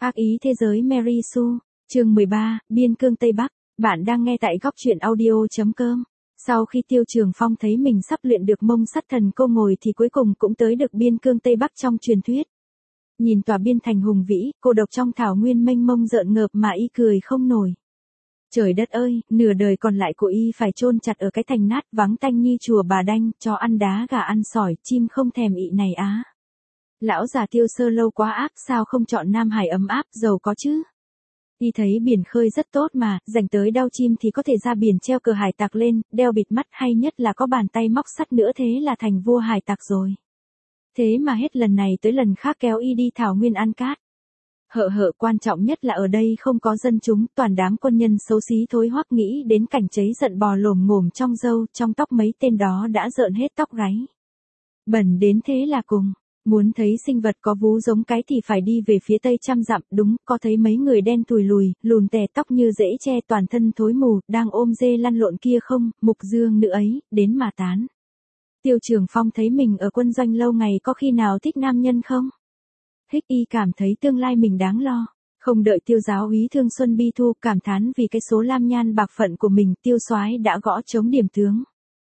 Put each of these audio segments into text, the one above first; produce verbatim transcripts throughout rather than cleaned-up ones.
Ác ý thế giới Mary Sue, chương mười ba, Biên cương Tây Bắc, bạn đang nghe tại góc truyện audio.com. Sau khi Tiêu Trường Phong thấy mình sắp luyện được mông sắt thần cô ngồi thì cuối cùng cũng tới được biên cương Tây Bắc trong truyền thuyết. Nhìn tòa biên thành hùng vĩ, cô độc trong thảo nguyên mênh mông rợn ngợp mà y cười không nổi. Trời đất ơi, nửa đời còn lại của y phải chôn chặt ở cái thành nát vắng tanh như chùa Bà Đanh, cho ăn đá gà ăn sỏi, chim không thèm ị này á. Lão già Tiêu Sơ Lâu quá ác, sao không chọn Nam Hải ấm áp, giàu có chứ? Y thấy biển khơi rất tốt mà, rảnh tới đau chim thì có thể ra biển treo cờ hải tặc lên, đeo bịt mắt hay nhất là có bàn tay móc sắt nữa, thế là thành vua hải tặc rồi. Thế mà hết lần này tới lần khác kéo y đi thảo nguyên ăn cát. Hợ hợ quan trọng nhất là ở đây không có dân chúng, toàn đám quân nhân xấu xí thối hoắc, nghĩ đến cảnh cháy giận bò lồm ngồm trong râu, trong tóc mấy tên đó đã rợn hết tóc gáy. Bẩn đến thế là cùng. Muốn thấy sinh vật có vú giống cái thì phải đi về phía tây trăm dặm, đúng, có thấy mấy người đen tùi lùi, lùn tè tóc như rễ tre, toàn thân thối mù, đang ôm dê lăn lộn kia không, mục dương nữ ấy, đến mà tán. Tiêu Trường Phong thấy mình ở quân doanh lâu ngày, có khi nào thích nam nhân không? Hích y cảm thấy tương lai mình đáng lo. Không đợi Tiêu giáo úy Thương Xuân Bi Thu cảm thán vì cái số lam nhan bạc phận của mình, Tiêu soái đã gõ trống điểm tướng.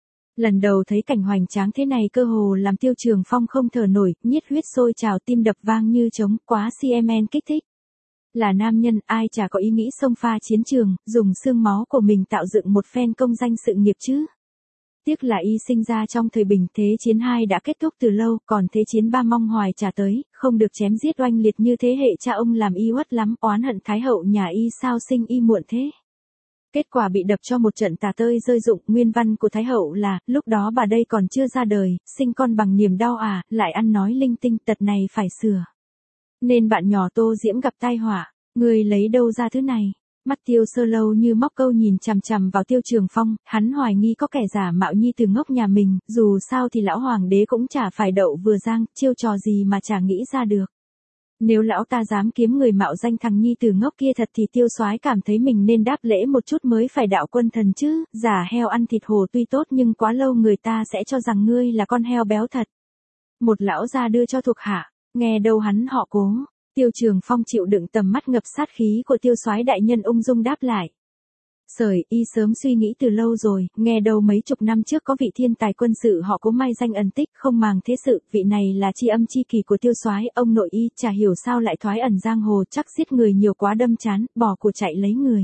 Lần đầu thấy cảnh hoành tráng thế này cơ hồ làm Tiêu Trường Phong không thở nổi, nhiệt huyết sôi trào, tim đập vang như trống, quá xê em en kích thích. Là nam nhân, ai chả có ý nghĩ xông pha chiến trường, dùng xương máu của mình tạo dựng một phen công danh sự nghiệp chứ. Tiếc là y sinh ra trong thời bình, thế chiến hai đã kết thúc từ lâu, còn thế chiến ba mong hoài trả tới, không được chém giết oanh liệt như thế hệ cha ông làm y uất lắm, oán hận Thái hậu nhà y sao sinh y muộn thế. Kết quả bị đập cho một trận tà tơi rơi rụng. Nguyên văn của Thái hậu là, lúc đó bà đây còn chưa ra đời, sinh con bằng niềm đau à, lại ăn nói linh tinh, tật này phải sửa. Nên bạn nhỏ Tô Diễm gặp tai họa, người lấy đâu ra thứ này? Mắt Tiêu Sơ Lâu như móc câu nhìn chằm chằm vào Tiêu Trường Phong, hắn hoài nghi có kẻ giả mạo nhi từ ngốc nhà mình, dù sao thì lão hoàng đế cũng chả phải đậu vừa giang, chiêu trò gì mà chả nghĩ ra được. Nếu lão ta dám kiếm người mạo danh thằng nhi tử ngốc kia thật thì Tiêu soái cảm thấy mình nên đáp lễ một chút mới phải đạo quân thần chứ, giả heo ăn thịt hổ tuy tốt nhưng quá lâu người ta sẽ cho rằng ngươi là con heo béo thật. Một lão gia đưa cho thuộc hạ, nghe đâu hắn họ Cố. Tiêu Trường Phong chịu đựng tầm mắt ngập sát khí của Tiêu soái đại nhân, ung dung đáp lại. Sởi, y sớm suy nghĩ từ lâu rồi, nghe đâu mấy chục năm trước có vị thiên tài quân sự họ Cố mai danh ẩn tích, không màng thế sự, vị này là tri âm tri kỷ của Tiêu soái, ông nội y chả hiểu sao lại thoái ẩn giang hồ, chắc giết người nhiều quá đâm chán, bỏ của chạy lấy người.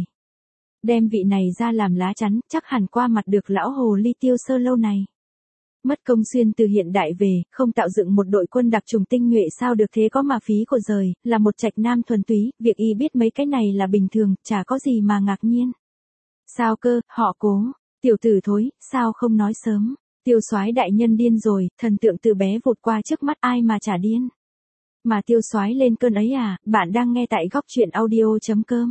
Đem vị này ra làm lá chắn, chắc hẳn qua mặt được lão hồ ly Tiêu Sơ Lâu này. Mất công xuyên từ hiện đại về, không tạo dựng một đội quân đặc trùng tinh nhuệ sao được, thế có mà phí của rời, là một trạch nam thuần túy, việc y biết mấy cái này là bình thường, chả có gì mà ngạc nhiên. Sao cơ, họ Cố, tiểu tử thối, sao không nói sớm? Tiêu soái đại nhân điên rồi, thần tượng từ bé vụt qua trước mắt ai mà chả điên. Mà Tiêu soái lên cơn ấy à, bạn đang nghe tại góc truyện audio.com.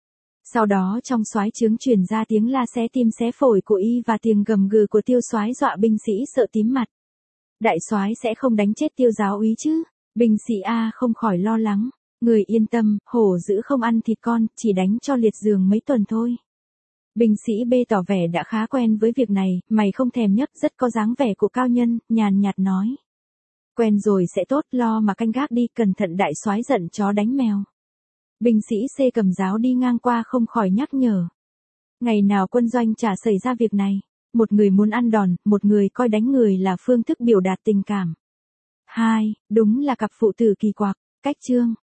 Sau đó trong soái trướng truyền ra tiếng la xé tim xé phổi của y và tiếng gầm gừ của Tiêu soái dọa binh sĩ sợ tím mặt. Đại soái sẽ không đánh chết Tiêu giáo úy chứ? Binh sĩ A không khỏi lo lắng. Người yên tâm, hổ dữ không ăn thịt con, chỉ đánh cho liệt giường mấy tuần thôi. Binh sĩ B tỏ vẻ đã khá quen với việc này, mày không thèm nhấp, rất có dáng vẻ của cao nhân, nhàn nhạt nói. Quen rồi sẽ tốt, lo mà canh gác đi, cẩn thận đại soái giận chó đánh mèo. Binh sĩ C cầm giáo đi ngang qua không khỏi nhắc nhở. Ngày nào quân doanh chả xảy ra việc này, một người muốn ăn đòn, một người coi đánh người là phương thức biểu đạt tình cảm. Hai, đúng là cặp phụ tử kỳ quặc, cách chương.